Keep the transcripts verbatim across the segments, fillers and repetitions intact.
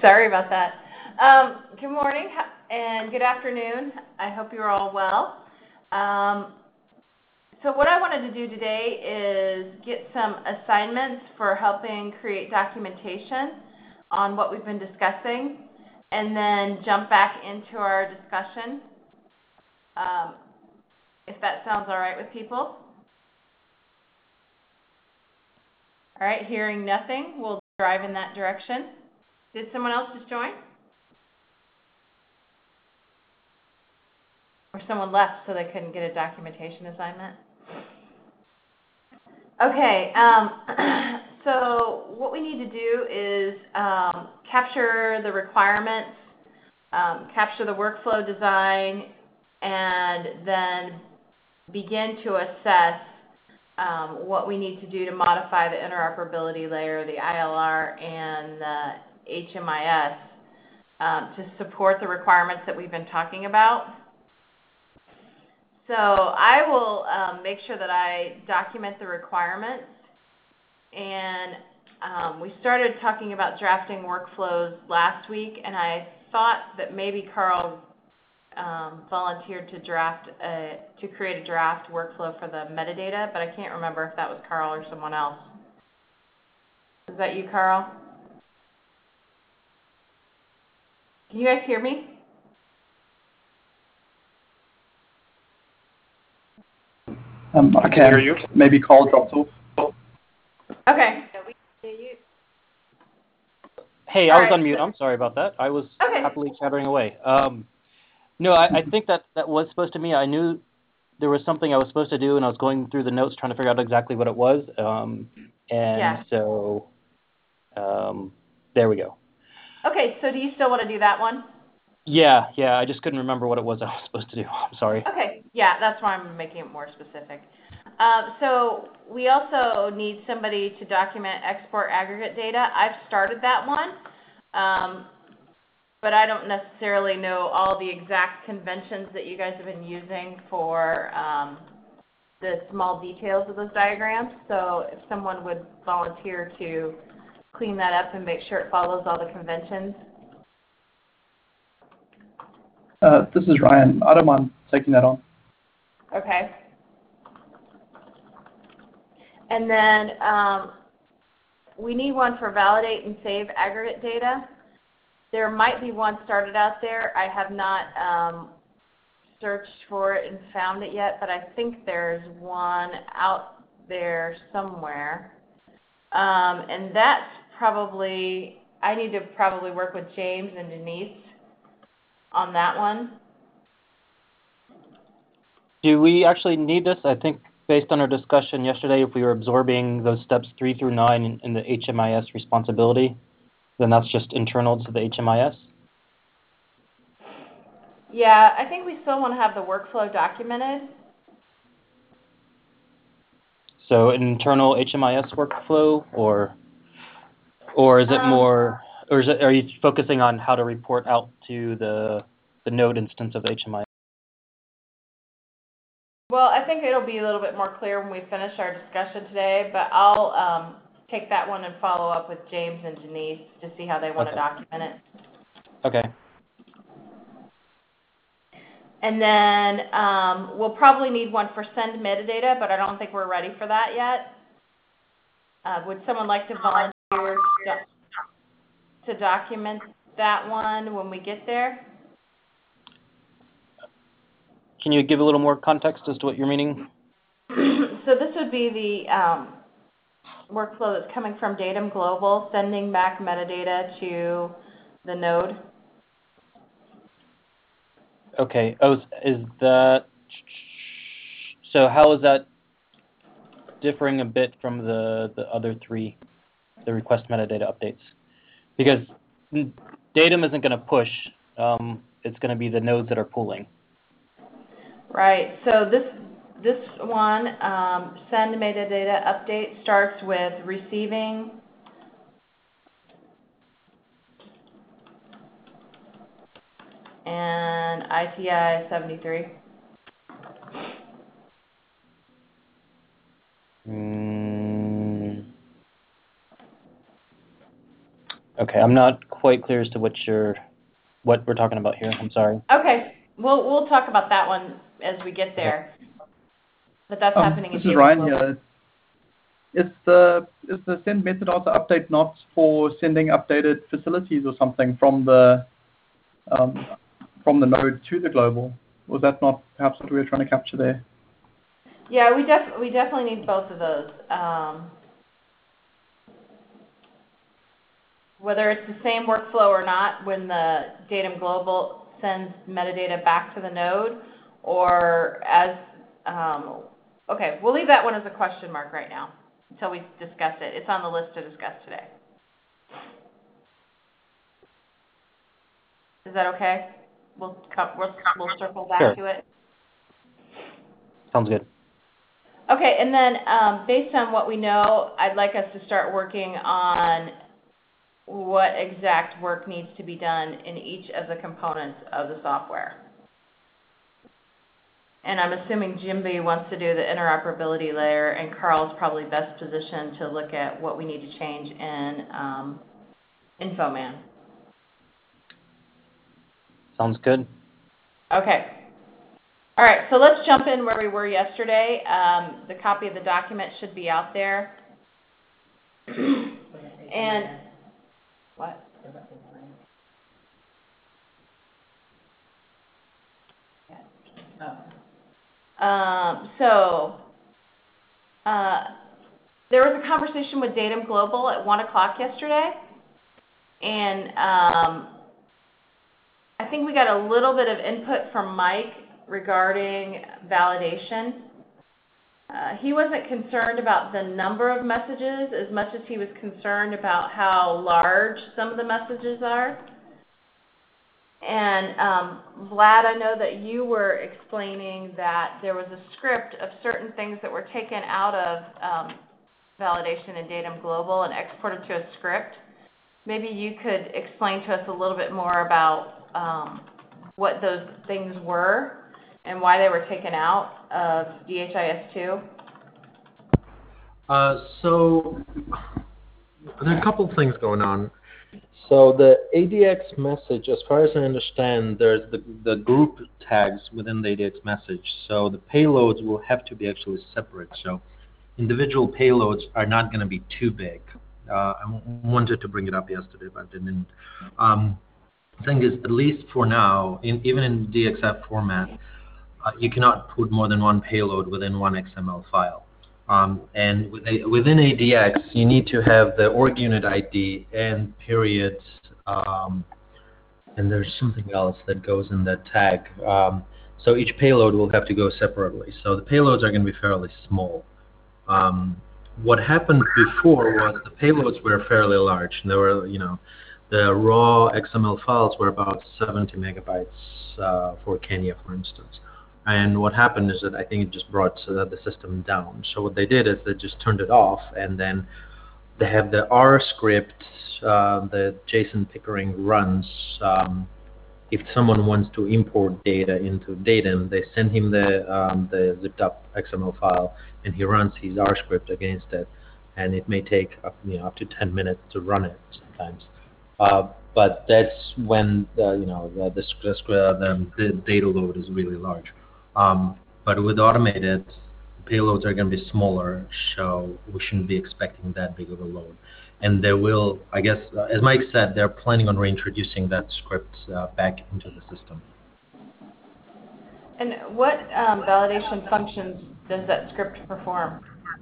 Sorry about that. Um, good morning and good afternoon. I hope you're all well. Um, so what I wanted to do today is get some assignments for helping create documentation on what we've been discussing, and then jump back into our discussion, um, if that sounds all right with people. All right, hearing nothing, we'll drive in that direction. Did someone else just join? Or someone left so they couldn't get a documentation assignment? Okay, um, so what we need to do is um, capture the requirements, um, capture the workflow design, and then begin to assess um, what we need to do to modify the interoperability layer, the I L R, and the H M I S um, to support the requirements that we've been talking about. So I will um, make sure that I document the requirements, and um, we started talking about drafting workflows last week, and I thought that maybe Carl um, volunteered to draft a, to create a draft workflow for the metadata, but I can't remember if that was Carl or someone else. Is that you, Carl? Can you guys hear me? Um, I can hear you. Maybe Carl dropped off. Okay. We can hear you. Hey, All I was right. on mute. I'm sorry about that. I was Okay. happily chattering away. Um, no, I, I think that that was supposed to be. I knew there was something I was supposed to do, and I was going through the notes trying to figure out exactly what it was. Um, and yeah. so um, there we go. Okay, so do you still want to do that one? Yeah, yeah. I just couldn't remember what it was I was supposed to do. I'm sorry. Okay, yeah, that's why I'm making it more specific. Um, so we also need somebody to document export aggregate data. I've started that one, um, but I don't necessarily know all the exact conventions that you guys have been using for um, the small details of those diagrams. So if someone would volunteer to clean that up and make sure it follows all the conventions. Uh, this is Ryan. I don't mind taking that on. Okay. And then um, we need one for validate and save aggregate data. There might be one started out there. I have not um, searched for it and found it yet, but I think there's one out there somewhere. Um, and that's probably, I need to probably work with James and Denise on that one. Do we actually need this? I think based on our discussion yesterday, if we were absorbing those steps three through nine in, in the H M I S responsibility, then that's just internal to the H M I S? Yeah, I think we still want to have the workflow documented. So an internal H M I S workflow, or or is it um, more, or is it, are you focusing on how to report out to the the node instance of H M I S? Well, I think it'll be a little bit more clear when we finish our discussion today, but I'll um, take that one and follow up with James and Denise to see how they want Okay. to document it. Okay. And then um, we'll probably need one for send metadata, but I don't think we're ready for that yet. Uh, would someone like to volunteer to document that one when we get there? Can you give a little more context as to what you're meaning? So this would be the um, workflow that's coming from Datum Global, sending back metadata to the node. Okay. Oh, is that, so how is that differing a bit from the, the other three, the request metadata updates? Because Datum isn't going to push. Um, it's going to be the nodes that are pulling. Right. So this this one, um, send metadata update, starts with receiving and I T I seventy-three. Mm. Okay, I'm not quite clear as to what you're, what we're talking about here. I'm sorry. Okay, we'll we'll talk about that one as we get there. But that's Um, happening. this in is Ryan Global. here. Is the is the send metadata update not for sending updated facilities or something from the um, from the node to the global? Was that not perhaps what we were trying to capture there? Yeah, we def we definitely need both of those. Um, whether it's the same workflow or not, when the Datum Global sends metadata back to the node, or as um, okay, we'll leave that one as a question mark right now until we discuss it. It's on the list to discuss today. Is that okay? We'll come, we'll, we'll circle back Sure. to it. Sounds good. Okay, and then um, based on what we know, I'd like us to start working on what exact work needs to be done in each of the components of the software. And I'm assuming Jimby wants to do the interoperability layer, and Carl's probably best positioned to look at what we need to change in um, Infoman. Sounds good. Okay. All right, so let's jump in where we were yesterday. Um, the copy of the document should be out there. And what? Um, so uh, there was a conversation with Datum Global at one o'clock yesterday, and um, I think we got a little bit of input from Mike regarding validation. Uh, he wasn't concerned about the number of messages as much as he was concerned about how large some of the messages are. And um, Vlad, I know that you were explaining that there was a script of certain things that were taken out of um, validation in Datum Global and exported to a script. Maybe you could explain to us a little bit more about um, what those things were and why they were taken out of D H I S two. Uh, so there are a couple of things going on. So the A D X message, as far as I understand, there's the, the group tags within the A D X message. So the payloads will have to be actually separate. So individual payloads are not going to be too big. Uh, I wanted to bring it up yesterday, but didn't. Um, the thing is, at least for now, in, even in D X F format, uh, you cannot put more than one payload within one X M L file. Um, and with a, within A D X, you need to have the org unit I D and periods, um, and there's something else that goes in that tag. Um, so each payload will have to go separately. So the payloads are going to be fairly small. Um, what happened before was the payloads were fairly large. There were, you know, the raw X M L files were about seventy megabytes uh, for Kenya, for instance. And what happened is that I think it just brought uh, the system down. So what they did is they just turned it off, and then they have the R script, uh, the Jason Pickering runs. Um, if someone wants to import data into Datum, they send him the um, the zipped up X M L file, and he runs his R script against it. And it may take up, you know, up to ten minutes to run it sometimes. Uh, but that's when the, you know the the, the, the data load is really large. Um, but with automated, payloads are going to be smaller, so we shouldn't be expecting that big of a load. And they will, I guess, uh, as Mike said, they're planning on reintroducing that script uh, back into the system. And what um, validation functions does that script perform?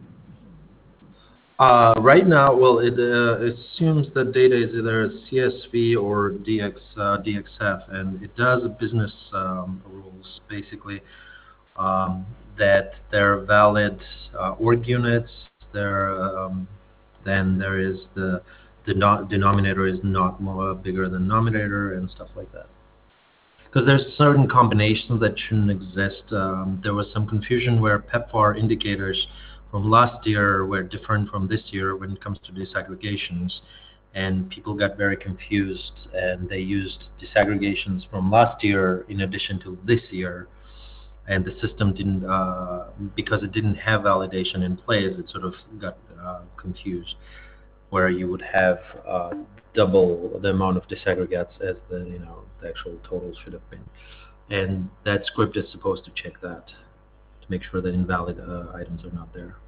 Uh, right now, well, it uh, assumes that data is either C S V or D X, uh, D X F, and it does business um, rules, basically, um, that there are valid uh, org units, there, um, then there is the, the no denominator is not more bigger than numerator and stuff like that. Because there's certain combinations that shouldn't exist. Um, there was some confusion where PEPFAR indicators from last year were different from this year when it comes to disaggregations, and people got very confused, and they used disaggregations from last year in addition to this year, and the system didn't, uh, because it didn't have validation in place, it sort of got uh, confused. where you would have uh, double the amount of disaggregates as the you know the actual total should have been, and that script is supposed to check that to make sure that invalid uh, items are not there.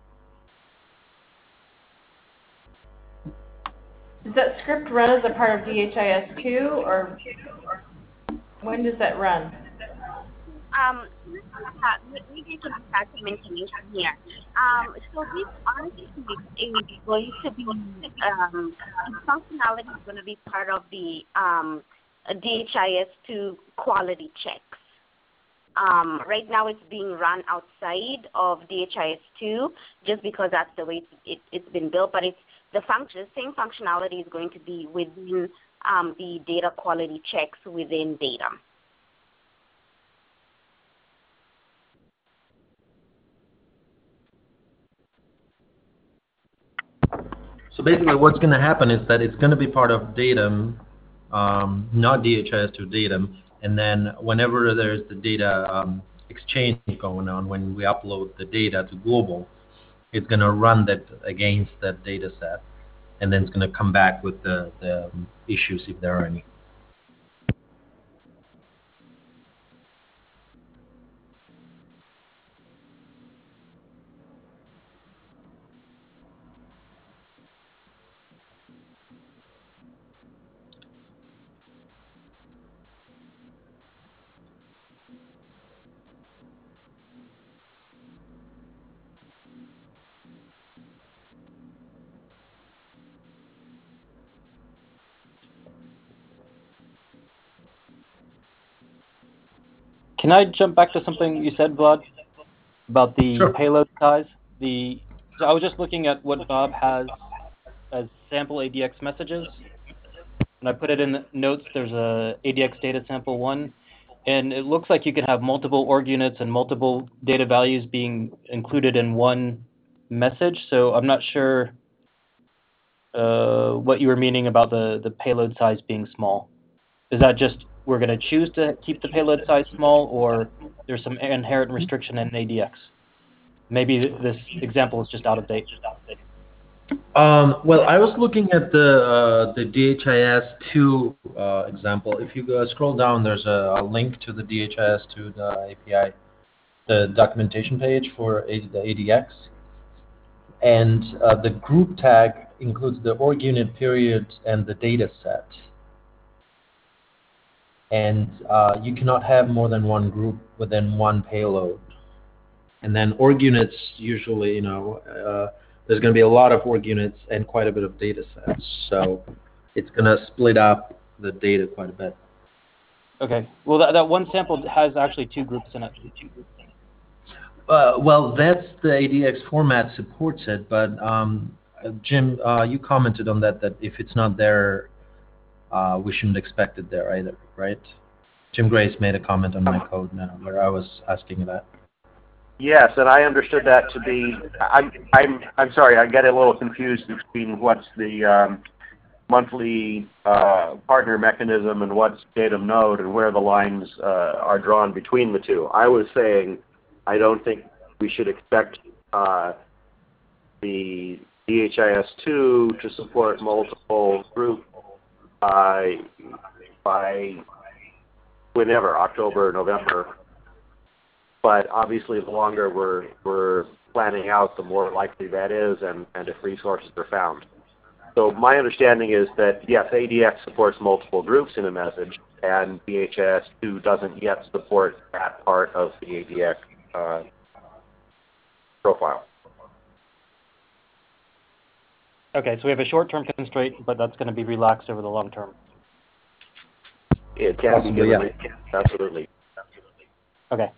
Does that script run as a part of D H I S two, or when does that run? Um, we can start some information here. Um, so this honestly is going to be, um, functionality is going to be part of the um, D H I S two quality checks. Um, right now it's being run outside of D H I S two just because that's the way it, it's been built, but it's the function, same functionality is going to be within um, the data quality checks within data. So basically what's going to happen is that it's going to be part of Datum, um, not D H I S two Datum, and then whenever there's the data um, exchange going on, when we upload the data to global, it's going to run that against that data set, and then it's going to come back with the, the um, issues if there are any. Can I jump back to something you said, Vlad, about the Sure. payload size? The so I was just looking at what Bob has as sample A D X messages, and I put it in the notes. There's a A D X data sample one, and it looks like you can have multiple org units and multiple data values being included in one message. So I'm not sure uh, what you were meaning about the the payload size being small. Is that just we're going to choose to keep the payload size small, or there's some inherent restriction in A D X? Maybe th this example is just out of date. Um, well, I was looking at the uh, the D H I S two uh, example. If you go scroll down, there's a, a link to the D H I S two the A P I, the documentation page for a, the A D X, and uh, the group tag includes the org unit period and the data set. And uh, you cannot have more than one group within one payload. And then org units usually, you know, uh, there's going to be a lot of org units and quite a bit of data sets. So it's going to split up the data quite a bit. Okay. Well, that, that one sample has actually two groups in it. Uh, well, that's the A D X format supports it, but um, Jim, uh, you commented on that, that if it's not there, uh, we shouldn't expect it there either, right? Jim Grace made a comment on my code now where I was asking that. Yes, and I understood that to be. I'm. I'm. I'm sorry. I get a little confused between what's the um, monthly uh, partner mechanism and what's Datum Node, and where the lines uh, are drawn between the two. I was saying, I don't think we should expect uh, the D H I S two to support multiple group uh, by whenever, October, November. But obviously, the longer we're, we're planning out, the more likely that is, and, and if resources are found. So my understanding is that, yes, A D X supports multiple groups in a message, and D H I S two doesn't yet support that part of the A D X uh, profile. Okay, so we have a short-term constraint, but that's going to be relaxed over the long term. It can Possibly, be given, yeah. absolutely. Okay.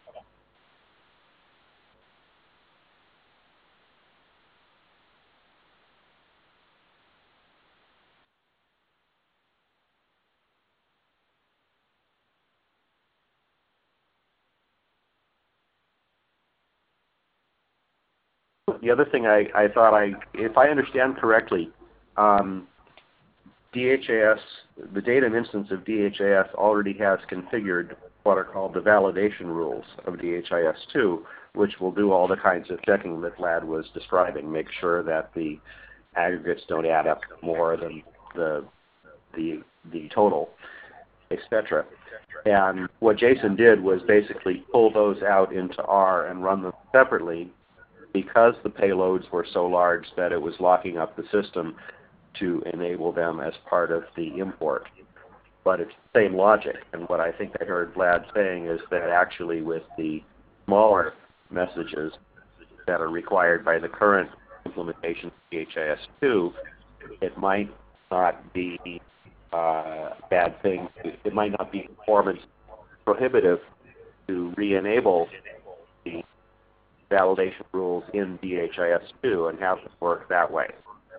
The other thing I, I thought I, if I understand correctly, um, D H I S, the Datum instance of D H I S already has configured what are called the validation rules of D H I S two, which will do all the kinds of checking that Vlad was describing, make sure that the aggregates don't add up more than the the the total, et cetera. And what Jason did was basically pull those out into R and run them separately because the payloads were so large that it was locking up the system to enable them as part of the import. But it's the same logic. And what I think I heard Vlad saying is that actually with the smaller messages that are required by the current implementation of D H I S two, it might not be uh, a bad thing. It might not be performance prohibitive to re-enable the validation rules in D H I S two and have them work that way.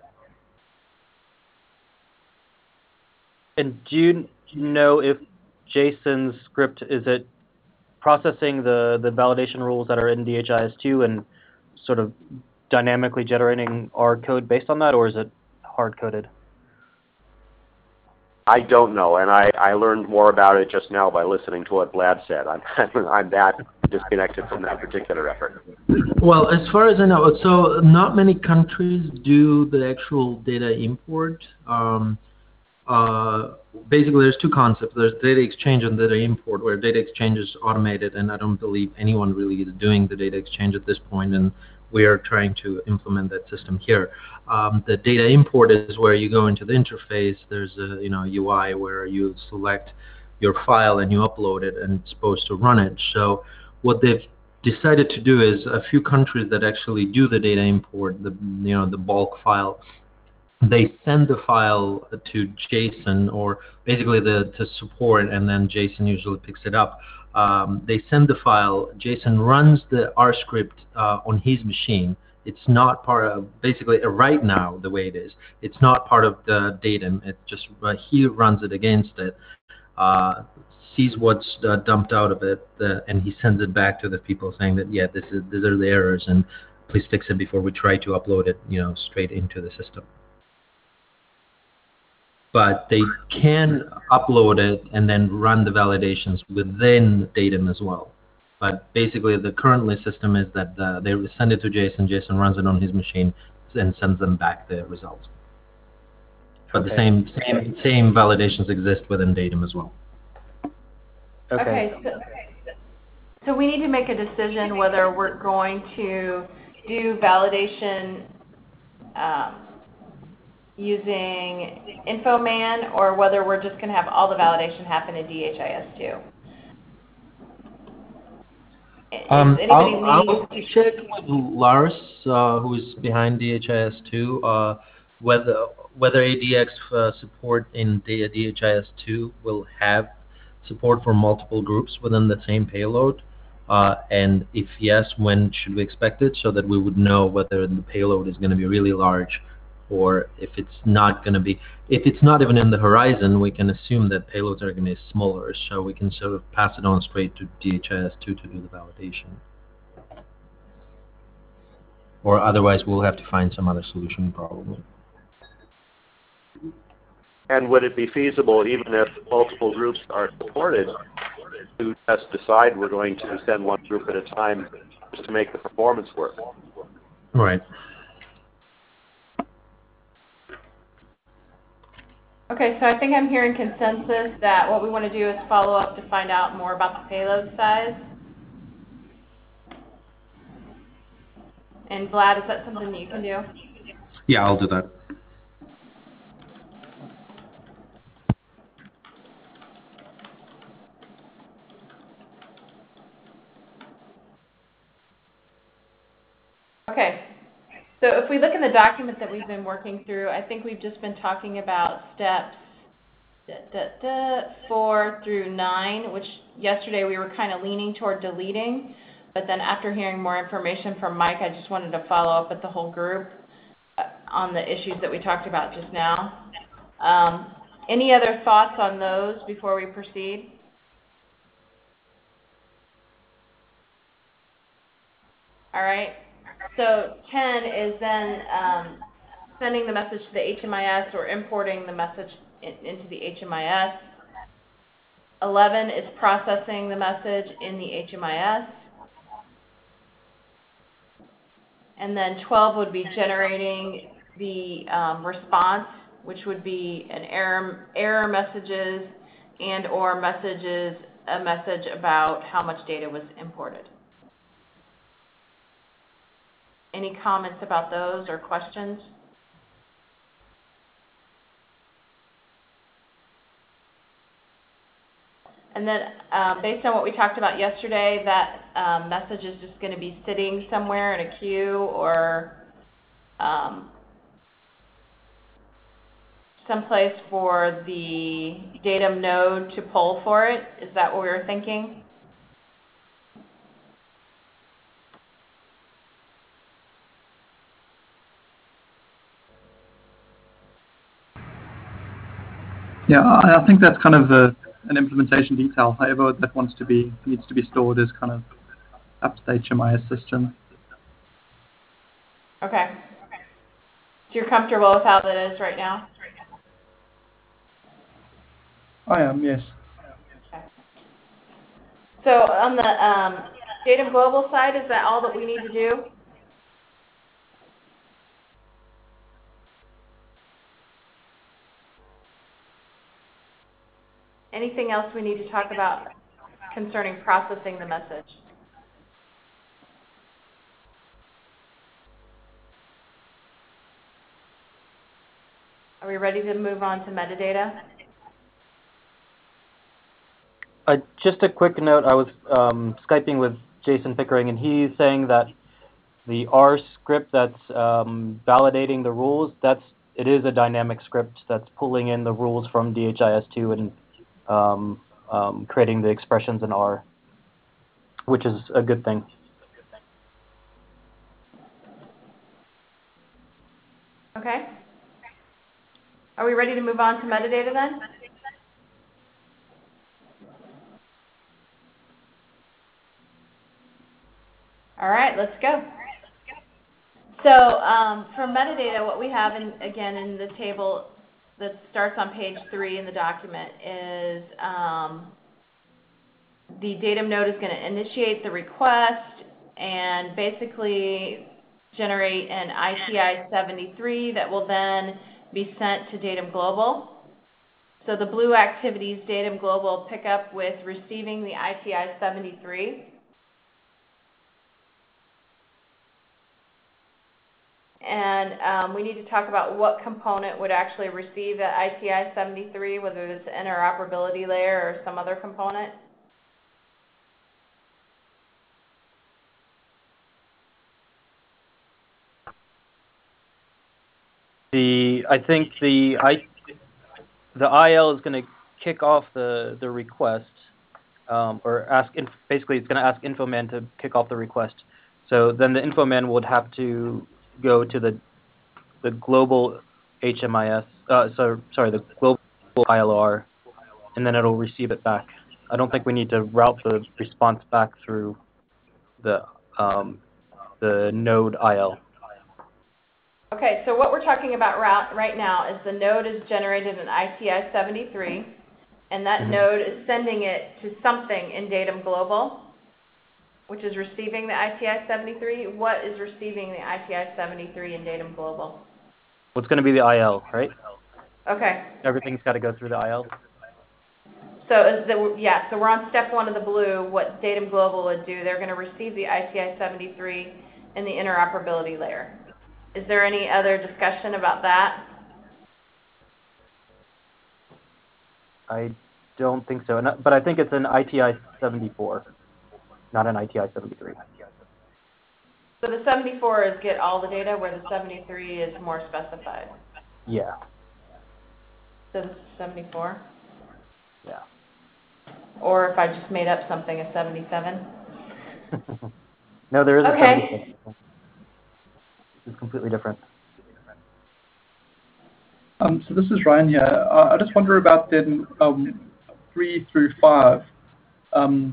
And do you know if Jason's script, is it processing the, the validation rules that are in D H I S two and sort of dynamically generating our code based on that, or is it hard-coded? I don't know, and I, I learned more about it just now by listening to what Vlad said. I'm, I'm that disconnected from that particular effort. Well, as far as I know, so not many countries do the actual data import. Um, uh, basically, there's two concepts. There's data exchange and data import, where data exchange is automated, and I don't believe anyone really is doing the data exchange at this point, and we are trying to implement that system here. Um, the data import is where you go into the interface. There's a you know U I where you select your file and you upload it, and it's supposed to run it. So what they've decided to do is a few countries that actually do the data import, the you know the bulk file, they send the file to Jason, or basically the to support, and then Jason usually picks it up. Um, they send the file. Jason runs the R script uh, on his machine. It's not part of, basically uh, right now the way it is, it's not part of the datum. It just uh, he runs it against it, uh, sees what's uh, dumped out of it, uh, and he sends it back to the people saying that yeah, this is these are the errors, and please fix it before we try to upload it, you know, straight into the system. But they can upload it and then run the validations within datum as well. But basically, the currently system is that uh, they send it to Jason. Jason runs it on his machine and sends them back the results. But Okay. the same same same validations exist within datum as well. Okay. Okay, so, so we need to make a decision whether we're going to do validation um, using Infoman, or whether we're just going to have all the validation happen in D H I S two. Um, Does I'll, anybody I'll need to check with Lars, uh, who is behind D H I S two, uh, whether whether A D X uh, support in D H I S two will have support for multiple groups within the same payload, uh, and if yes, when should we expect it, so that we would know whether the payload is going to be really large, or if it's not going to be. If it's not even in the horizon, we can assume that payloads are going to be smaller, so we can sort of pass it on straight to D H I S two to do the validation. Or otherwise, we'll have to find some other solution probably. And would it be feasible, even if multiple groups are supported, to just decide we're going to send one group at a time just to make the performance work? Right. Okay, so I think I'm hearing consensus that what we want to do is follow up to find out more about the payload size. And Vlad, is that something that you can do? Yeah, I'll do that. Okay. So if we look in the document that we've been working through, I think we've just been talking about steps da, da, da, four through nine, which yesterday we were kind of leaning toward deleting. But then after hearing more information from Mike, I just wanted to follow up with the whole group on the issues that we talked about just now. Um, any other thoughts on those before we proceed? All right. So ten is then um, sending the message to the H M I S or importing the message in, into the H M I S. eleven is processing the message in the H M I S. And then twelve would be generating the um, response, which would be an error, error messages and or messages, a message about how much data was imported. Any comments about those or questions? And then um, based on what we talked about yesterday, that um, message is just going to be sitting somewhere in a queue or um, someplace for the datum node to pull for it. Is that what we were thinking? Yeah, I I think that's kind of a, an implementation detail. However, that wants to be needs to be stored as kind of up to the H M I S system. Okay. So you're comfortable with how that is right now? I am, yes. Okay. So on the um, datum global side, is that all that we need to do? Anything else we need to talk about concerning processing the message? Are we ready to move on to metadata? Uh, just a quick note, I was um, Skyping with Jason Pickering, and he's saying that the R script that's um, validating the rules, that's it is a dynamic script that's pulling in the rules from D H I S two and um, um, creating the expressions in R, which is a good thing. Okay. Are we ready to move on to metadata then? All right, let's go. So um, for metadata, what we have, in, again, in the table that starts on page three in the document is um, the datum node is going to initiate the request and basically generate an I T I seventy-three that will then be sent to Datum Global. So the blue activities Datum Global pick up with receiving the I T I seventy-three. And um, we need to talk about what component would actually receive that I T I seventy-three, whether it's the interoperability layer or some other component. The I think the I the I L is going to kick off the the request, um, or ask inf basically it's going to ask Infoman to kick off the request. So then the Infoman would have to go to the the global H M I S, uh, so sorry, the global I L R, and then it'll receive it back. I don't think we need to route the response back through the um, the node I L. Okay, so what we're talking about right now is the node has generated an I T I seventy-three, and that mm-hmm. node is sending it to something in Datum Global, which is receiving the I T I seventy-three. What is receiving the I T I seventy-three in Datum Global? Well, it's going to be the I L, right? Okay. Everything's got to go through the I L. So is the, yeah, so we're on step one of the blue. What Datum Global would do, they're going to receive the I T I seventy-three in the interoperability layer. Is there any other discussion about that? I don't think so, but I think it's an I T I seventy-four, not an I T I seventy-three. So the seventy-four is get all the data, where the seventy-three is more specified. Yeah. So this is seventy-four? Yeah. Or if I just made up something, a seventy-seven? No, there is a okay. seventy-seven. This is completely different. Um, so this is Ryan here. Uh, I just wonder about then um, three through five, because um,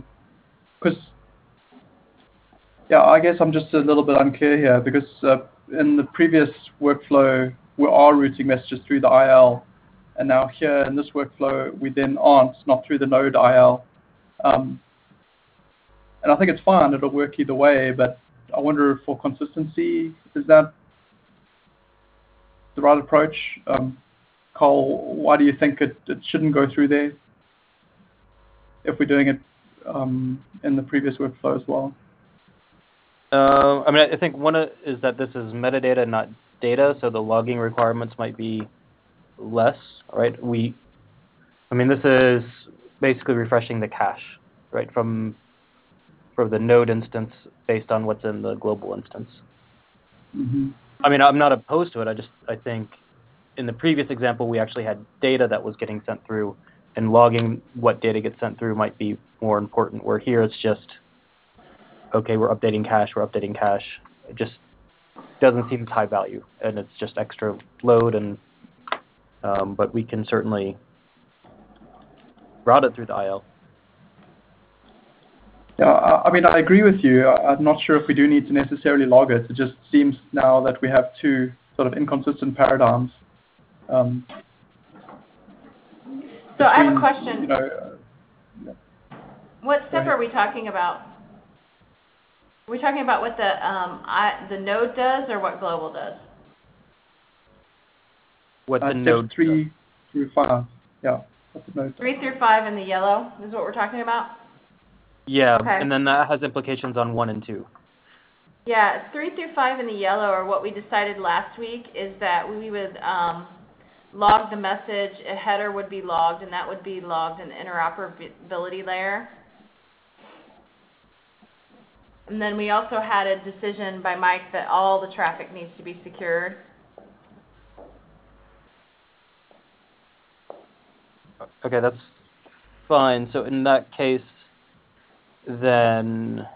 yeah, I guess I'm just a little bit unclear here because uh, in the previous workflow we are routing messages through the I L, and now here in this workflow we then aren't, not through the node I L. Um, and I think it's fine; it'll work either way. But I wonder, for consistency, is that the right approach? Um, Carl, why do you think it, it shouldn't go through there if we're doing it um, in the previous workflow as well? Uh, I mean, I think one uh, is that this is metadata, not data, so the logging requirements might be less, right? We, I mean, this is basically refreshing the cache, right, from for the node instance based on what's in the global instance. Mm-hmm. I mean, I'm not opposed to it. I just, I think in the previous example, we actually had data that was getting sent through, and logging what data gets sent through might be more important, where here it's just, okay, we're updating cache, we're updating cache. It just doesn't seem high value, and it's just extra load, and um, but we can certainly route it through the I L. Yeah, I, I mean, I agree with you. I, I'm not sure if we do need to necessarily log it. It just seems now that we have two sort of inconsistent paradigms. Um, So I have a between, question. You know, uh, What step ahead. are we talking about? Are we talking about what the um, I, the node does or what global does? What uh, the step node three through five. Yeah, what's the node? Three through five in the yellow is what we're talking about? Yeah, Okay. and then that has implications on one and two. Yeah, three through five in the yellow, or what we decided last week, is that we would um, log the message, a header would be logged, and that would be logged in the interoperability layer. And then we also had a decision by Mike that all the traffic needs to be secured. Okay, that's fine. So in that case, then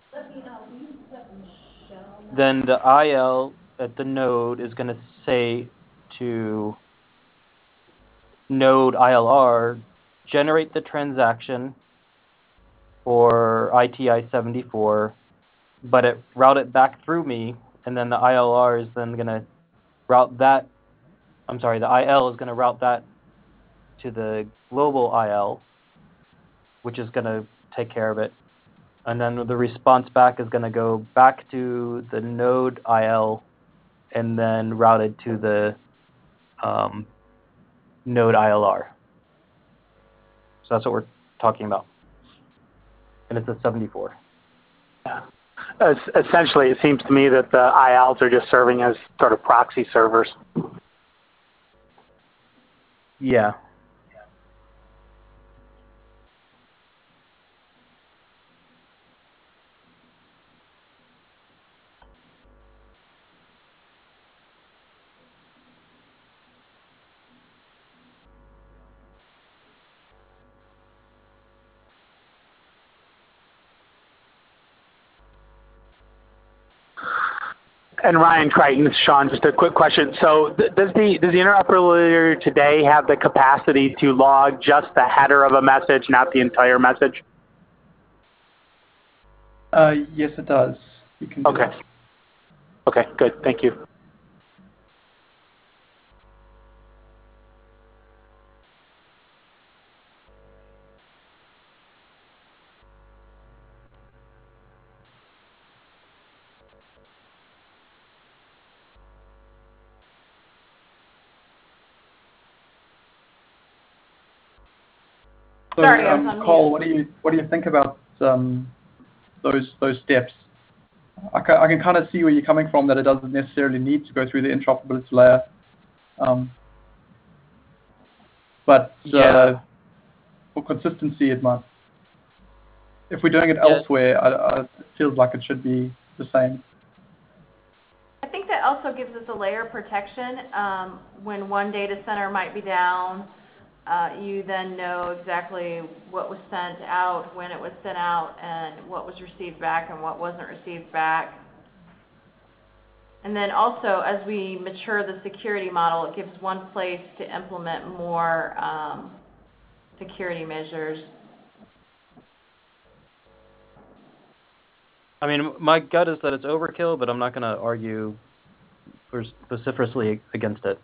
then the I L at the node is going to say to node I L R, generate the transaction for I T I seventy-four, but it route it back through me, and then the I L R is then going to route that, I'm sorry, the I L is going to route that to the global I L, which is going to take care of it. And then the response back is going to go back to the node I L and then routed to the um, node I L R. So that's what we're talking about. And it's a seventy-four. Yeah. Es- essentially, it seems to me that the I Ls are just serving as sort of proxy servers. Yeah. And Ryan Crichton, Sean, just a quick question. So th- does the does the interoperator today have the capacity to log just the header of a message, not the entire message? Uh, yes, it does. You can do Okay. that. Okay, good. Thank you. So, Sorry, I was um, on Carl, mute. what do you what do you think about um, those those steps? I can, I can kind of see where you're coming from, that it doesn't necessarily need to go through the interoperability layer. Um, but uh, Yeah. for consistency, it might. If we're doing it Yeah. elsewhere, I, I, it feels like it should be the same. I think that also gives us a layer of protection. Um, when one data center might be down, uh, you then know exactly what was sent out, when it was sent out, and what was received back and what wasn't received back. And then also, as we mature the security model, it gives one place to implement more um, security measures. I mean, my gut is that it's overkill, but I'm not going to argue vociferously against it.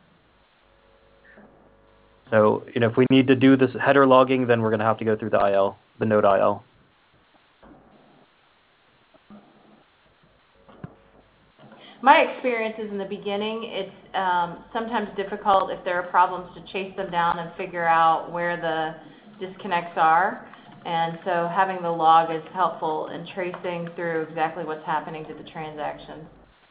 So, you know, if we need to do this header logging, then we're going to have to go through the I L, the node I L. My experience is in the beginning, it's um, sometimes difficult if there are problems to chase them down and figure out where the disconnects are. And so having the log is helpful in tracing through exactly what's happening to the transaction.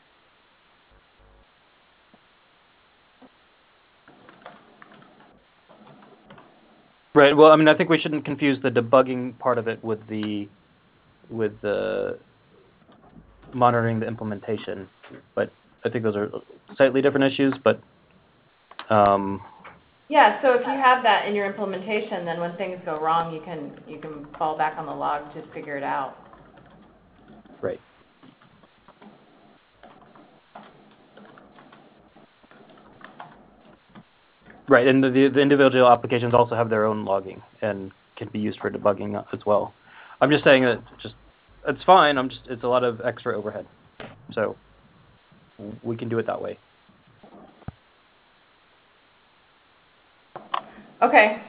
Right. Well, I mean, I think we shouldn't confuse the debugging part of it with the with the monitoring the implementation. But I think those are slightly different issues. But um, yeah. So if you have that in your implementation, then when things go wrong, you can you can fall back on the log to figure it out. Right. Right, and the, the individual applications also have their own logging and can be used for debugging as well. I'm just saying that just it's fine. I'm just it's a lot of extra overhead, so we can do it that way. Okay.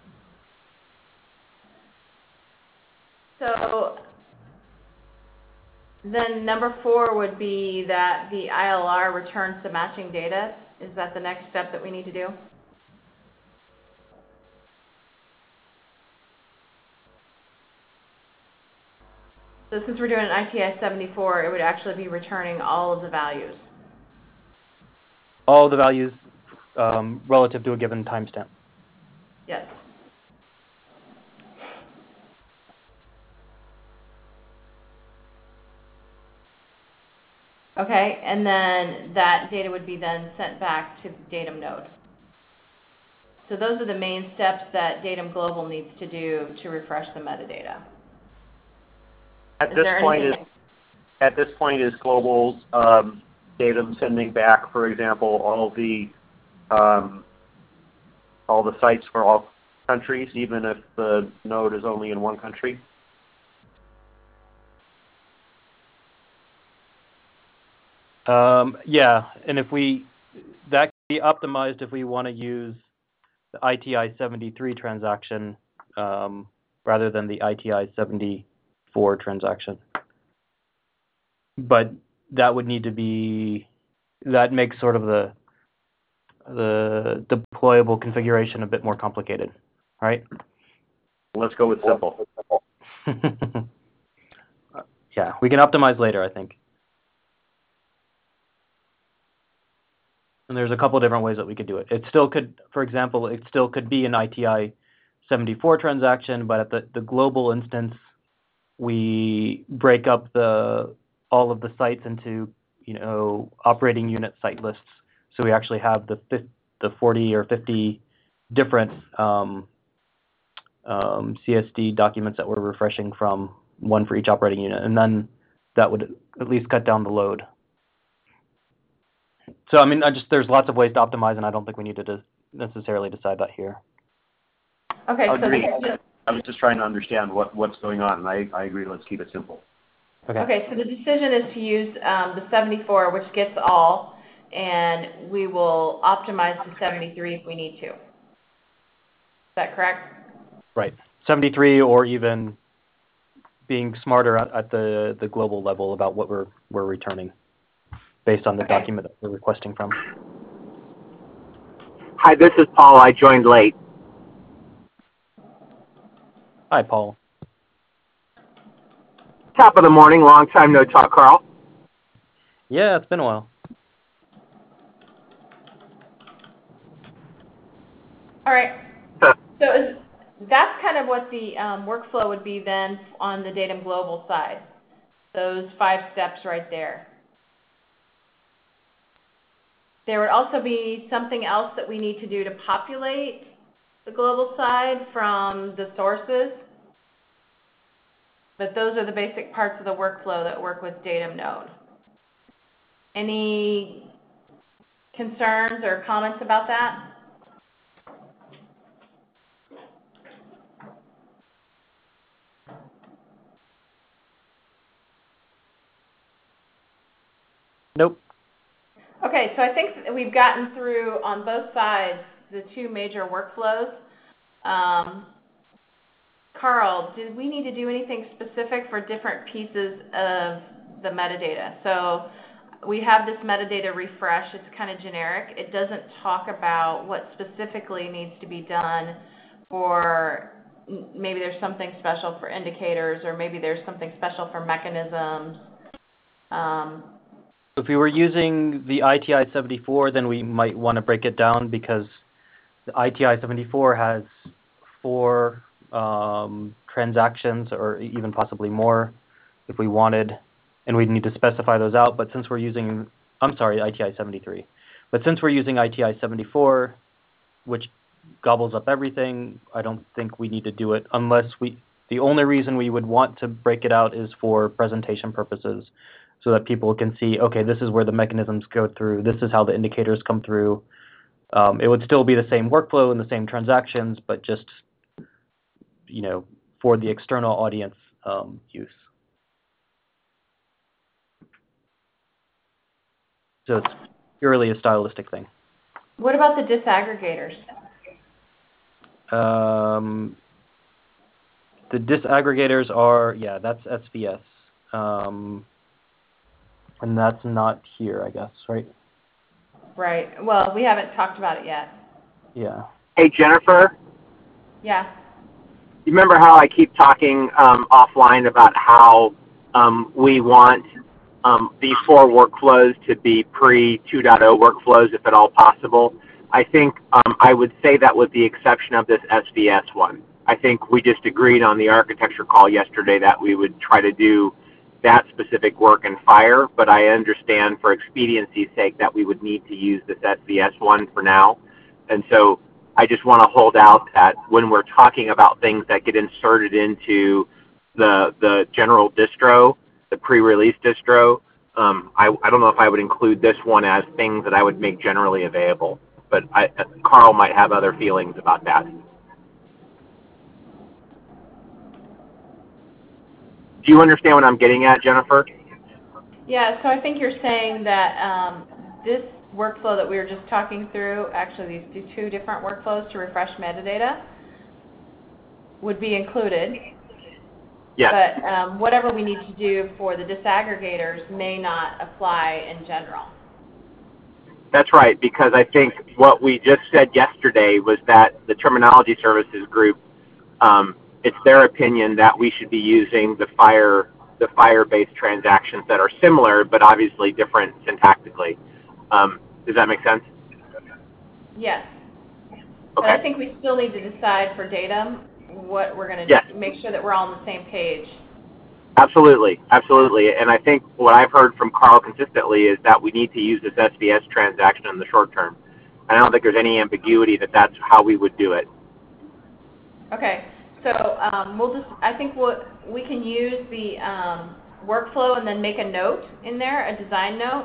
So then number four would be that the I L R returns the matching data. Is that the next step that we need to do? So since we're doing an I T I seventy-four, it would actually be returning all of the values. All the values um, relative to a given timestamp. Yes. Okay, and then that data would be then sent back to the Datum node. So those are the main steps that Datum Global needs to do to refresh the metadata. At Is this there point, is anything- at this point is Global's um, Datum sending back, for example, all the um, all the sites for all countries, even if the node is only in one country? Um, yeah, and if we that can be optimized if we want to use the I T I seventy-three transaction um, rather than the I T I seventy-four transaction. But that would need to be that makes sort of the the deployable configuration a bit more complicated, right? Let's go with simple. Yeah, we can optimize later, I think. And there's a couple different ways that we could do it. It still could, for example, it still could be an I T I seventy-four transaction, but at the, the global instance, we break up the all of the sites into, you know, operating unit site lists. So we actually have the the forty or fifty different um, um, C S D documents that we're refreshing from, one for each operating unit, and then that would at least cut down the load. So I mean, I just there's lots of ways to optimize, and I don't think we need to de- necessarily decide that here. Okay, so Agreed. the, I was just trying to understand what, what's going on, and I, I agree. Let's keep it simple. Okay. okay, so the decision is to use um, the seventy-four, which gets all, and we will optimize to seventy-three if we need to. Is that correct? Right. seventy-three, or even being smarter at, at the, the global level about what we're we're returning, based on the Okay. document that we're requesting from. Hi, this is Paul. I joined late. Hi, Paul. Top of the morning. Long time no talk, Carl. Yeah, it's been a while. All right. Huh. So is, that's kind of what the um, workflow would be then on the Datum Global side. Those five steps right there. There would also be something else that we need to do to populate the global side from the sources. But those are the basic parts of the workflow that work with Datum Node. Any concerns or comments about that? Nope. Okay, so I think we've gotten through on both sides the two major workflows. Um, Carl, did we need to do anything specific for different pieces of the metadata? So we have this metadata refresh. It's kind of generic. It doesn't talk about what specifically needs to be done for, maybe there's something special for indicators, or maybe there's something special for mechanisms. Um, If we were using the I T I seventy-four, then we might want to break it down, because the I T I seventy-four has four um, transactions, or even possibly more if we wanted, and we'd need to specify those out. But since we're using, I'm sorry, I T I seventy-three. But since we're using I T I seventy-four, which gobbles up everything, I don't think we need to do it unless we, the only reason we would want to break it out is for presentation purposes, so that people can see, okay, this is where the mechanisms go through, this is how the indicators come through. Um, it would still be the same workflow and the same transactions, but just, you know, for the external audience um, use. So it's purely a stylistic thing. what about the disaggregators? Um, the disaggregators are, yeah, that's S V S. Um, and that's not here, I guess, right? Right. Well, we haven't talked about it yet. Yeah. Hey, Jennifer, Yeah. you remember how I keep talking um, offline about how um, we want um, these four workflows to be pre two point oh workflows, if at all possible? I think um, I would say that with the exception of this S V S one. I think we just agreed on the architecture call yesterday that we would try to do that specific work in Fire, but I understand for expediency's sake that we would need to use this S V S one for now. And so I just want to hold out that when we're talking about things that get inserted into the the general distro, the pre-release distro, um, I, I don't know if I would include this one as things that I would make generally available. But I, Carl might have other feelings about that. Do you understand what I'm getting at, Jennifer? Yeah, so I think you're saying that um, this workflow that we were just talking through, actually these two different workflows to refresh metadata, would be included. Yes. But um, whatever we need to do for the disaggregators may not apply in general. That's right, because I think what we just said yesterday was that the Terminology Services Group, um, it's their opinion that we should be using the Fire, the Fire-based transactions that are similar, but obviously different syntactically. Um, does that make sense? Yes. Okay. But I think we still need to decide for Datum what we're going to yes. do, make sure that we're all on the same page. Absolutely, absolutely. And I think what I've heard from Carl consistently is that we need to use this S V S transaction in the short term. And I don't think there's any ambiguity that that's how we would do it. Okay. So um, we'll just, I think we'll, we can use the um, workflow and then make a note in there, a design note.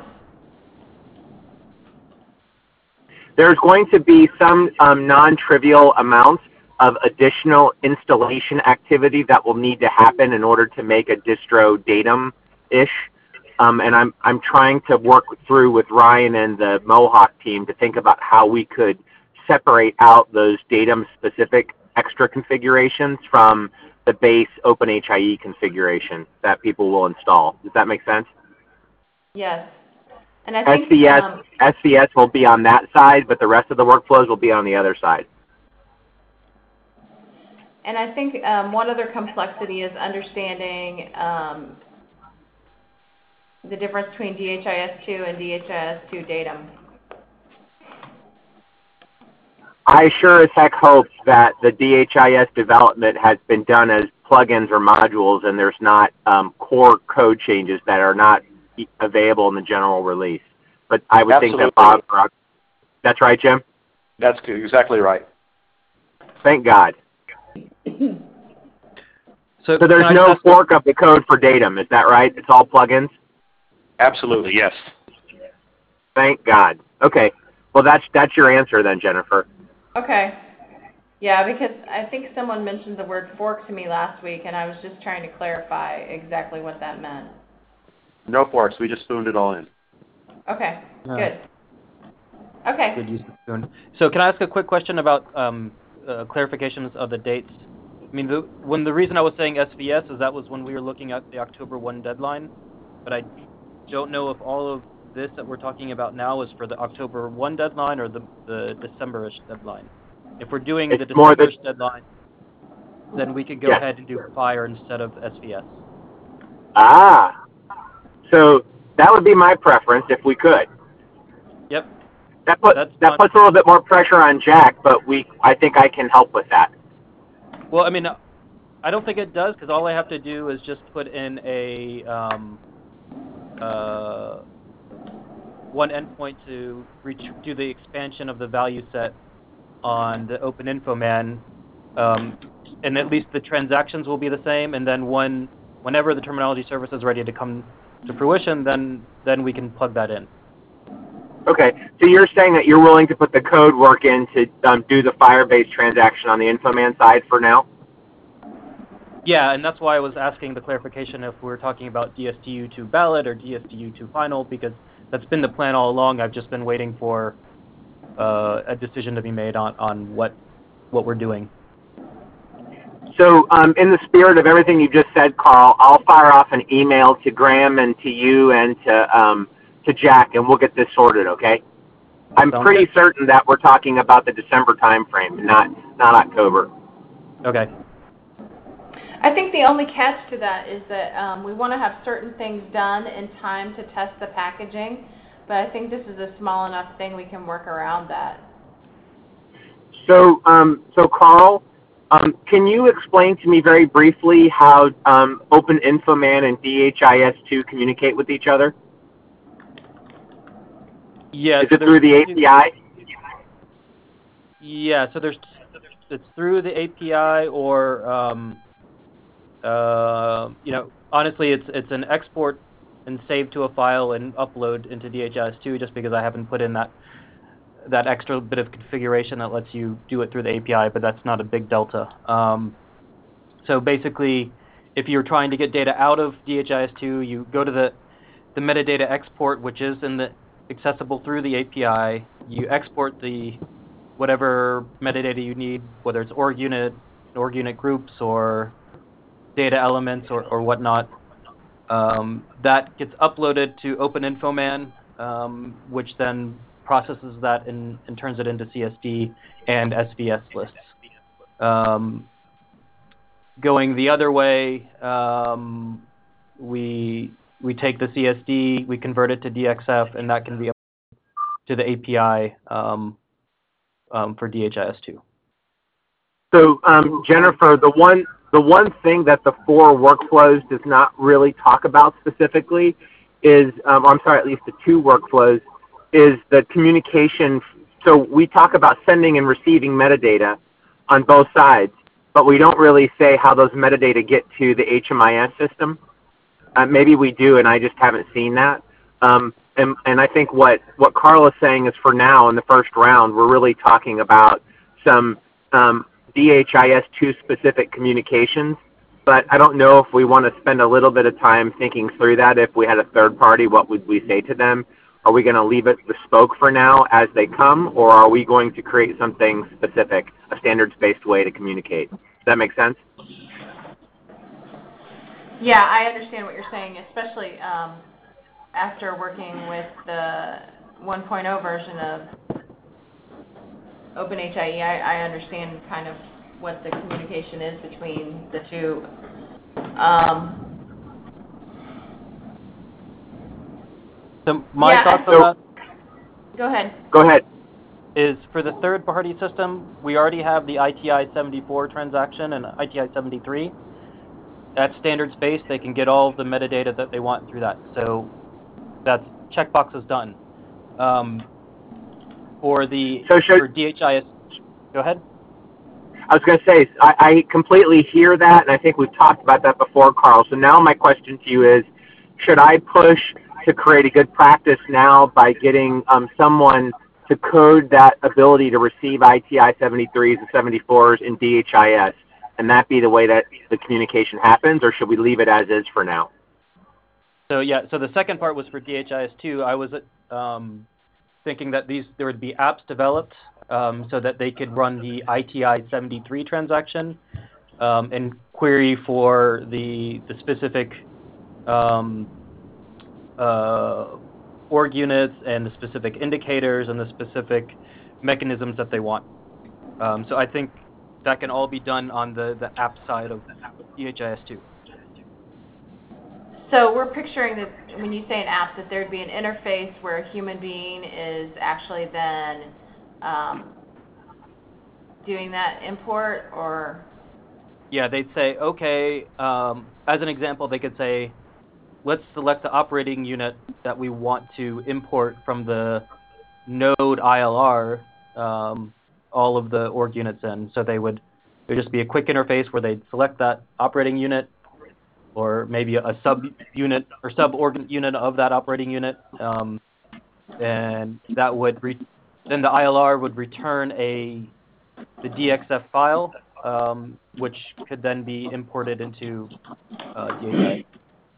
There's going to be some um, non-trivial amounts of additional installation activity that will need to happen in order to make a distro datum-ish. Um, and I'm, I'm trying to work through with Ryan and the Mohawk team to think about how we could separate out those datum-specific extra configurations from the base OpenHIE configuration that people will install. Does that make sense? Yes. And I think S V S, um, S V S will be on that side, but the rest of the workflows will be on the other side. And I think um, one other complexity is understanding um, the difference between D H I S two and D H I S two datum. I sure as heck hope that the D H I S development has been done as plugins or modules, and there's not um, core code changes that are not available in the general release. But I would Absolutely. think that Bob, that's right, Jim? That's exactly right. Thank God. So, So there's no fork of the code for datum, is that right? It's all plugins? Absolutely, yes. Thank God. Okay. Well, that's that's your answer then, Jennifer. Okay. Yeah, because I think someone mentioned the word fork to me last week, and I was just trying to clarify exactly what that meant. No forks. We just spooned it all in. Okay, Uh, good. Okay. Good use of spoon. So can I ask a quick question about um, uh, clarifications of the dates? I mean, the, when the reason I was saying S V S is that was when we were looking at the October first deadline, but I don't know if all of this that we're talking about now is for the October first deadline or the, the December-ish deadline? If we're doing It's the more December-ish the- deadline, then we could go Yes. ahead and do FHIR instead of S V S. Ah, so that would be my preference if we could. Yep. That put That's that fine. puts a little bit more pressure on Jack, but we I think I can help with that. Well, I mean, I don't think it does because all I have to do is just put in a um, uh, one endpoint to reach do the expansion of the value set on the OpenInfoman, um, and at least the transactions will be the same. And then when whenever the terminology service is ready to come to fruition, then then we can plug that in. Okay, so you're saying that you're willing to put the code work in to um, do the Firebase transaction on the Infoman side for now? Yeah, and that's why I was asking the clarification if we're talking about D S T U two ballot or D S T U two final, because that's been the plan all along. I've just been waiting for uh, a decision to be made on, on what what we're doing. So um, in the spirit of everything you just said, Carl, I'll fire off an email to Graham and to you and to um, to Jack, and we'll get this sorted, okay? I'm Sounds pretty good. certain that we're talking about the December time frame, not not October. Okay. I think the only catch to that is that um, we want to have certain things done in time to test the packaging, but I think this is a small enough thing we can work around that. So, um, so Carl, um, can you explain to me very briefly how um, OpenInfoman and D H I S two communicate with each other? Yeah. Is so it through the there's- A P I? Yeah. So there's it's through the A P I or um, uh, you know, honestly, it's it's an export and save to a file and upload into D H I S two, just because I haven't put in that that extra bit of configuration that lets you do it through the A P I, but that's not a big delta. Um, so basically, if you're trying to get data out of D H I S two, you go to the the metadata export, which is in the accessible through the A P I. You export the whatever metadata you need, whether it's org unit, org unit groups, or data elements, or, or whatnot. Um, that gets uploaded to OpenInfoman, um, which then processes that and, and turns it into C S D and S V S lists. Um, going the other way, um, we we take the C S D, we convert it to D X F, and that can be uploaded to the A P I um, um, for D H I S two. So, um, Jennifer, the one the one thing that the four workflows does not really talk about specifically is, um, I'm sorry, at least the two workflows, is the communication. So we talk about sending and receiving metadata on both sides, but we don't really say how those metadata get to the H M I S system. Uh, maybe we do, and I just haven't seen that. Um, and, and I think what, what Carl is saying is, for now, in the first round, we're really talking about some um, D H I S two specific communications, but I don't know if we want to spend a little bit of time thinking through that. If we had a third party, what would we say to them? Are we going to leave it bespoke for now as they come, or are we going to create something specific, a standards-based way to communicate? Does that make sense? Yeah, I understand what you're saying, especially um, after working with the one point oh version of OpenHIE. I, I understand kind of what the communication is between the two. Um, So my Yeah, thoughts so- on that go ahead. Go ahead. is, for the third-party system, we already have the I T I seventy-four transaction and I T I seventy-three. That's standards-based. They can get all of the metadata that they want through that. So that's checkbox is done. Um, for the So should- for D H I S, go ahead. I was going to say, I, I completely hear that, and I think we've talked about that before, Carl. So now my question to you is, should I push to create a good practice now by getting um, someone to code that ability to receive I T I seventy-threes and seventy-fours in D H I S, and that be the way that the communication happens, or should we leave it as is for now? So yeah, so the second part was for D H I S two. I was um, thinking that these there would be apps developed um, so that they could run the I T I seventy-three transaction um, and query for the the specific um, uh, org units and the specific indicators and the specific mechanisms that they want. Um, so I think that can all be done on the, the app side of D H I S two. So we're picturing that when you say an app, that there'd be an interface where a human being is actually then um, doing that import, or? Yeah, they'd say, okay, um, as an example, they could say, let's select the operating unit that we want to import from the node I L R, um, all of the org units in. So they would, it would just be a quick interface where they'd select that operating unit, or maybe a sub-unit or sub-org unit of that operating unit, um, and that would, re then the I L R would return a, the D X F file, um, which could then be imported into uh, D H I.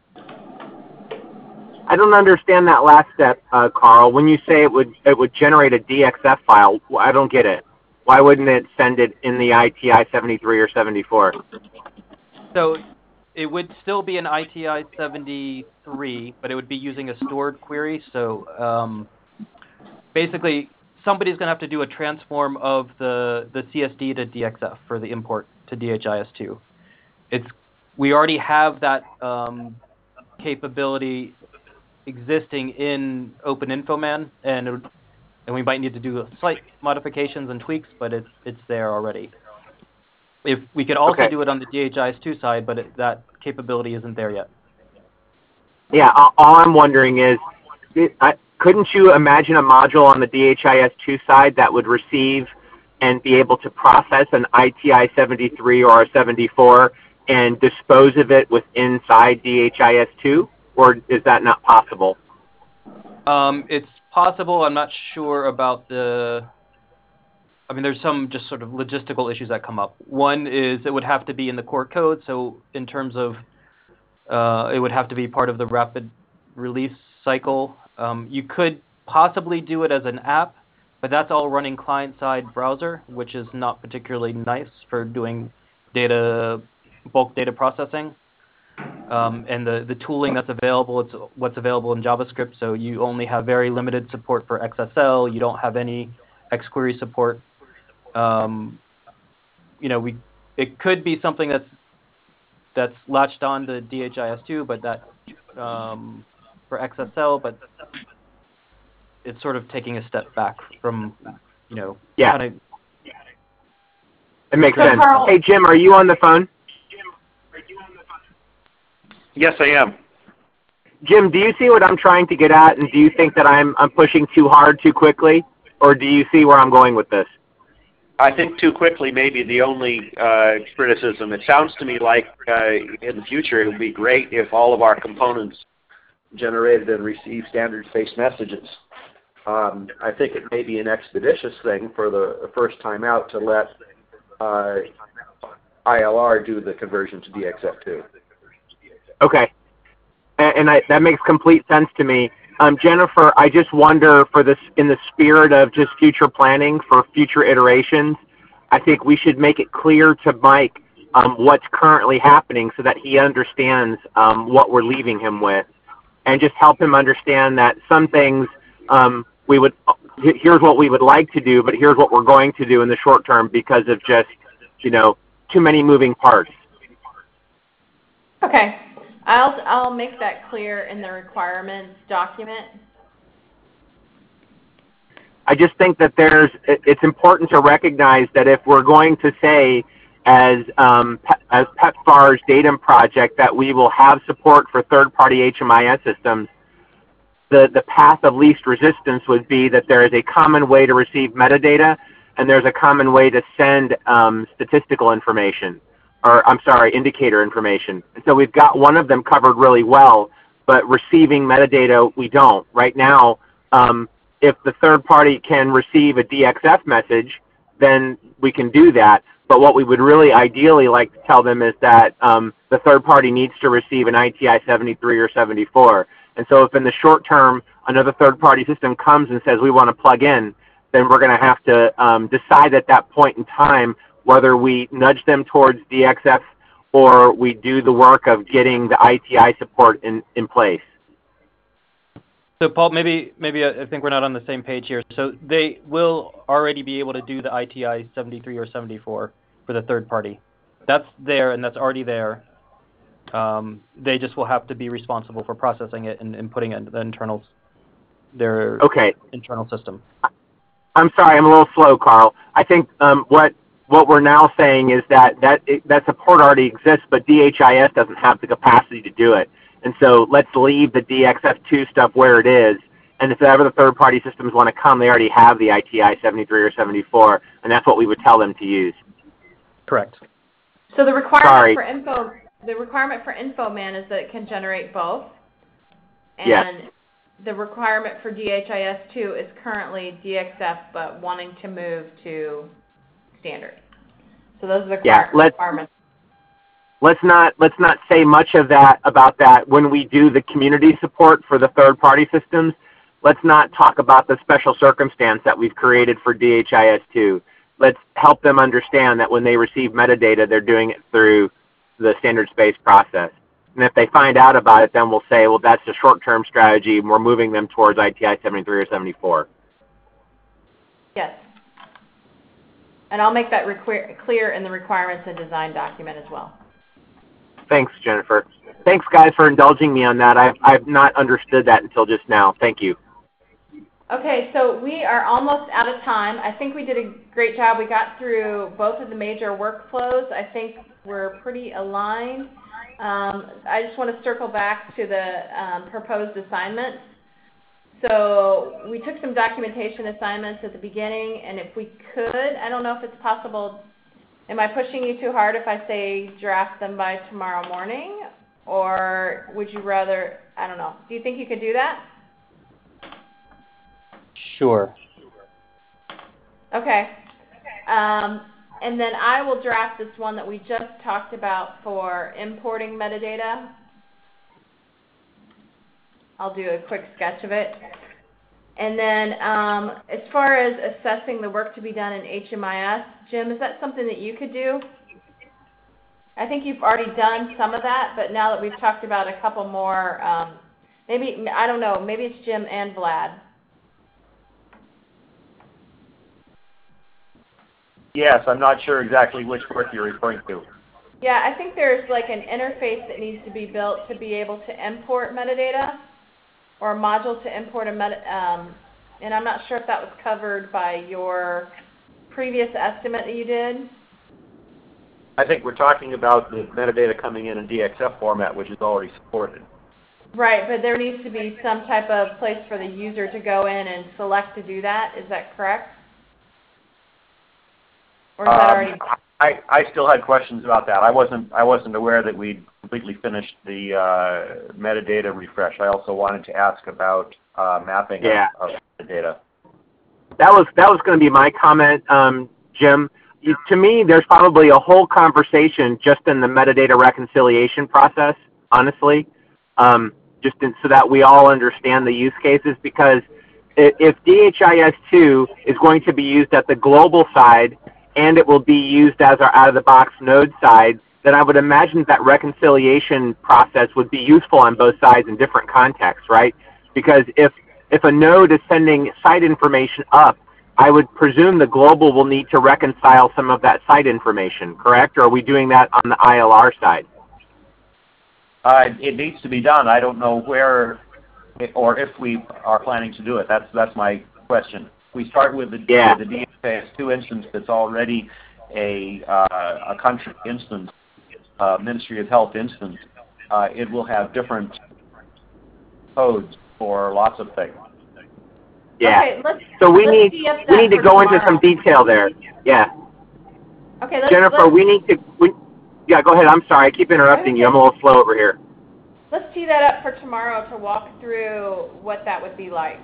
I don't understand that last step, uh, Carl. When you say it would it would generate a D X F file, I don't get it. Why wouldn't it send it in the I T I seventy-three or seventy-four? So it would still be an I T I seventy-three, but it would be using a stored query. So um, basically, somebody's going to have to do a transform of the, the C S D to D X F for the import to D H I S two. It's, we already have that um, capability existing in OpenInfoman, and it would, and we might need to do slight modifications and tweaks, but it's it's there already. If we could also Okay. do it on the D H I S two side, but it, that capability isn't there yet. Yeah, all all I'm wondering is, it, I, couldn't you imagine a module on the D H I S two side that would receive and be able to process an I T I seventy-three or a seventy-four and dispose of it with inside D H I S two? Or is that not possible? Um, it's possible. I'm not sure about the... I mean, there's some just sort of logistical issues that come up. One is it would have to be in the core code, so in terms of uh, it would have to be part of the rapid release cycle. Um, you could possibly do it as an app, but that's all running client-side browser, which is not particularly nice for doing data, bulk data processing. Um, and the, the tooling that's available, it's what's available in JavaScript, so you only have very limited support for X S L. You don't have any X query support. Um, you know, we it could be something that's that's latched on to D H I S two, but that um, for X S L, but it's sort of taking a step back from, you know, Yeah. kinda, It makes So, sense. Carl- Hey, Jim, are you on the phone? Yes, I am. Jim, do you see what I'm trying to get at, and do you think that I'm I'm pushing too hard too quickly, or do you see where I'm going with this? I think too quickly may be the only uh, criticism. It sounds to me like uh, in the future it would be great if all of our components generated and received standards-based messages. Um, I think it may be an expeditious thing for the first time out to let uh, I L R do the conversion to D X F two. Okay, and, and I, that makes complete sense to me. Um, Jennifer, I just wonder, for this, in the spirit of just future planning for future iterations, I think we should make it clear to Mike um, what's currently happening so that he understands um, what we're leaving him with, and just help him understand that some things um, we would, here's what we would like to do, but here's what we're going to do in the short term because of just, you know, too many moving parts. Okay. I'll, I'll make that clear in the requirements document. I just think that there's, it's important to recognize that if we're going to say, as um, as PEPFAR's Datum project, that we will have support for third-party H M I S systems, the, the path of least resistance would be that there is a common way to receive metadata, and there's a common way to send um, statistical information. Or, I'm sorry, indicator information. And so we've got one of them covered really well, but receiving metadata, we don't. Right now, um, if the third party can receive a D X F message, then we can do that. But what we would really ideally like to tell them is that um, the third party needs to receive an I T I seventy-three or seventy-four. And so if in the short term, another third party system comes and says we want to plug in, then we're going to have to um, decide at that point in time whether we nudge them towards D X F or we do the work of getting the I T I support in, in place. So Paul, maybe maybe I think we're not on the same page here. So they will already be able to do the I T I seventy-three or seventy-four for the third party. That's there and that's already there. Um, they just will have to be responsible for processing it and, and putting it into the internals, their Okay. internal system. I'm sorry, I'm a little slow, Carl. I think um, what what we're now saying is that that, it, that support already exists, but D H I S doesn't have the capacity to do it. And so let's leave the D X F two stuff where it is. And if ever the third-party systems want to come, they already have the I T I seventy-three or seventy-four, and that's what we would tell them to use. Correct. So the requirement Sorry. for info, the requirement for InfoMan is that it can generate both. And Yes. the requirement for D H I S two is currently D X F, but wanting to move to standard. So those are the Yeah, let's- requirements. Let's not let's not say much of that about that when we do the community support for the third-party systems. Let's not talk about the special circumstance that we've created for D H I S two. Let's help them understand that when they receive metadata, they're doing it through the standard space process. And if they find out about it, then we'll say, well, that's a short-term strategy, and we're moving them towards I T I seventy-three or seventy-four. Yes. And I'll make that requ- clear in the requirements and design document as well. Thanks, Jennifer. Thanks, guys, for indulging me on that. I've, I've not understood that until just now. Thank you. Okay, so we are almost out of time. I think we did a great job. We got through both of the major workflows. I think we're pretty aligned. Um, I just want to circle back to the um, proposed assignments. So we took some documentation assignments at the beginning, and if we could, I don't know if it's possible. Am I pushing you too hard if I say draft them by tomorrow morning? Or would you rather, I don't know. Do you think you could do that? Sure. Okay. Um, and then I will draft this one that we just talked about for importing metadata. I'll do a quick sketch of it. And then um, as far as assessing the work to be done in H M I S, Jim, is that something that you could do? I think you've already done some of that, but now that we've talked about a couple more, um, maybe, I don't know, maybe it's Jim and Vlad. Yes, I'm not sure exactly which work you're referring to. Yeah, I think there's like an interface that needs to be built to be able to import metadata, or a module to import a meta, um, and I'm not sure if that was covered by your previous estimate that you did. I think we're talking about the metadata coming in in D X F format, which is already supported. Right, but there needs to be some type of place for the user to go in and select to do that. Is that correct? Or is that Um, already? I, I still had questions about that. I wasn't I wasn't aware that we'd completely finished the uh, metadata refresh. I also wanted to ask about uh, mapping Yeah. of, of metadata. That was that was going to be my comment, um, Jim. You, to me, there's probably a whole conversation just in the metadata reconciliation process, honestly, um, just in, so that we all understand the use cases. Because if, if D H I S two is going to be used at the global side, and it will be used as our out-of-the-box node side, then I would imagine that reconciliation process would be useful on both sides in different contexts, right? Because if if a node is sending site information up, I would presume the global will need to reconcile some of that site information, correct? Or are we doing that on the I L R side? Uh, it needs to be done. I don't know where or if we are planning to do it. That's that's my question. We start with the, Yeah. with the D H I S two instance that's already a, uh, a country instance, uh, Ministry of Health instance. Uh, it will have different codes for lots of things. Yeah. Okay, let's, So we let's need tee up we that need to for go into tomorrow. some detail there. Yeah. Okay, let's, Jennifer, let's, we need to. We, yeah, go ahead. I'm sorry. I keep interrupting you. I'm a little slow over here. let's tee that up for tomorrow to walk through what that would be like.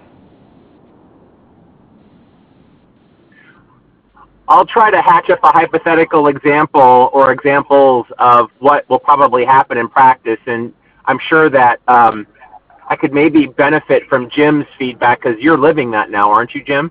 I'll try to hatch up a hypothetical example or examples of what will probably happen in practice, and I'm sure that um, I could maybe benefit from Jim's feedback because you're living that now, aren't you, Jim?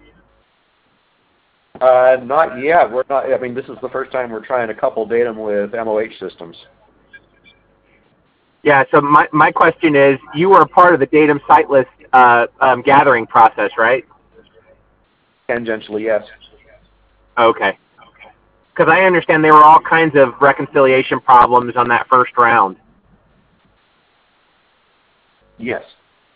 Uh, not yet. We're not. I mean, this is the first time we're trying to couple Datum with M O H systems. Yeah. So my my question is, you were a part of the Datum site list uh, um, gathering process, right? Tangentially, yes. Okay. Because I understand there were all kinds of reconciliation problems on that first round. Yes.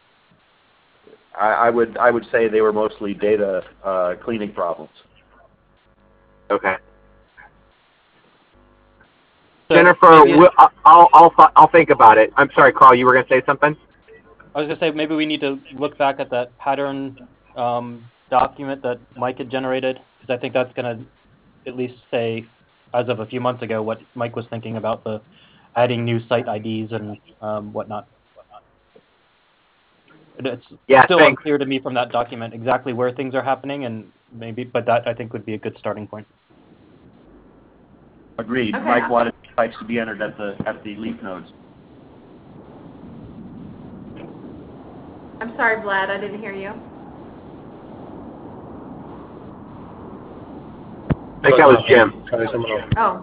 I, I would I would say they were mostly data uh, cleaning problems. Okay. So Jennifer, maybe- we'll, I'll, I'll, I'll think about it. I'm sorry, Carl, you were going to say something? I was gonna say maybe we need to look back at that pattern um, document that Mike had generated, because I think that's gonna at least say, as of a few months ago, what Mike was thinking about the adding new site I Ds and um, whatnot. It's Yeah, still thanks. unclear to me from that document exactly where things are happening, and maybe, but that I think would be a good starting point. Agreed. Okay. Mike wanted sites to be entered at the at the leaf nodes. I'm sorry, Vlad, I didn't hear you. I think that was Jim. Sorry, someone else. Oh,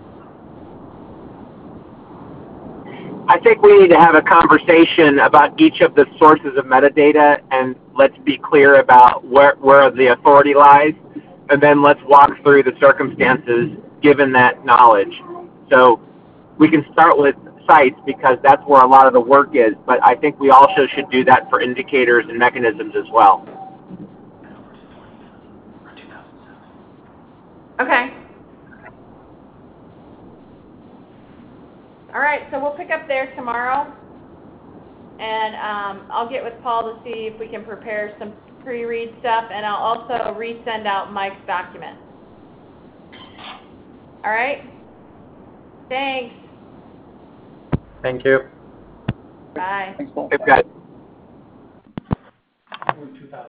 I think we need to have a conversation about each of the sources of metadata, and let's be clear about where, where the authority lies, and then let's walk through the circumstances given that knowledge. So we can start with sites because that's where a lot of the work is, but I think we also should do that for indicators and mechanisms as well. okay. All right, so we'll pick up there tomorrow, and um, I'll get with Paul to see if we can prepare some pre-read stuff, and I'll also resend out Mike's document. All right? Thanks. Thank you. Bye. Thanks, Paul. We've got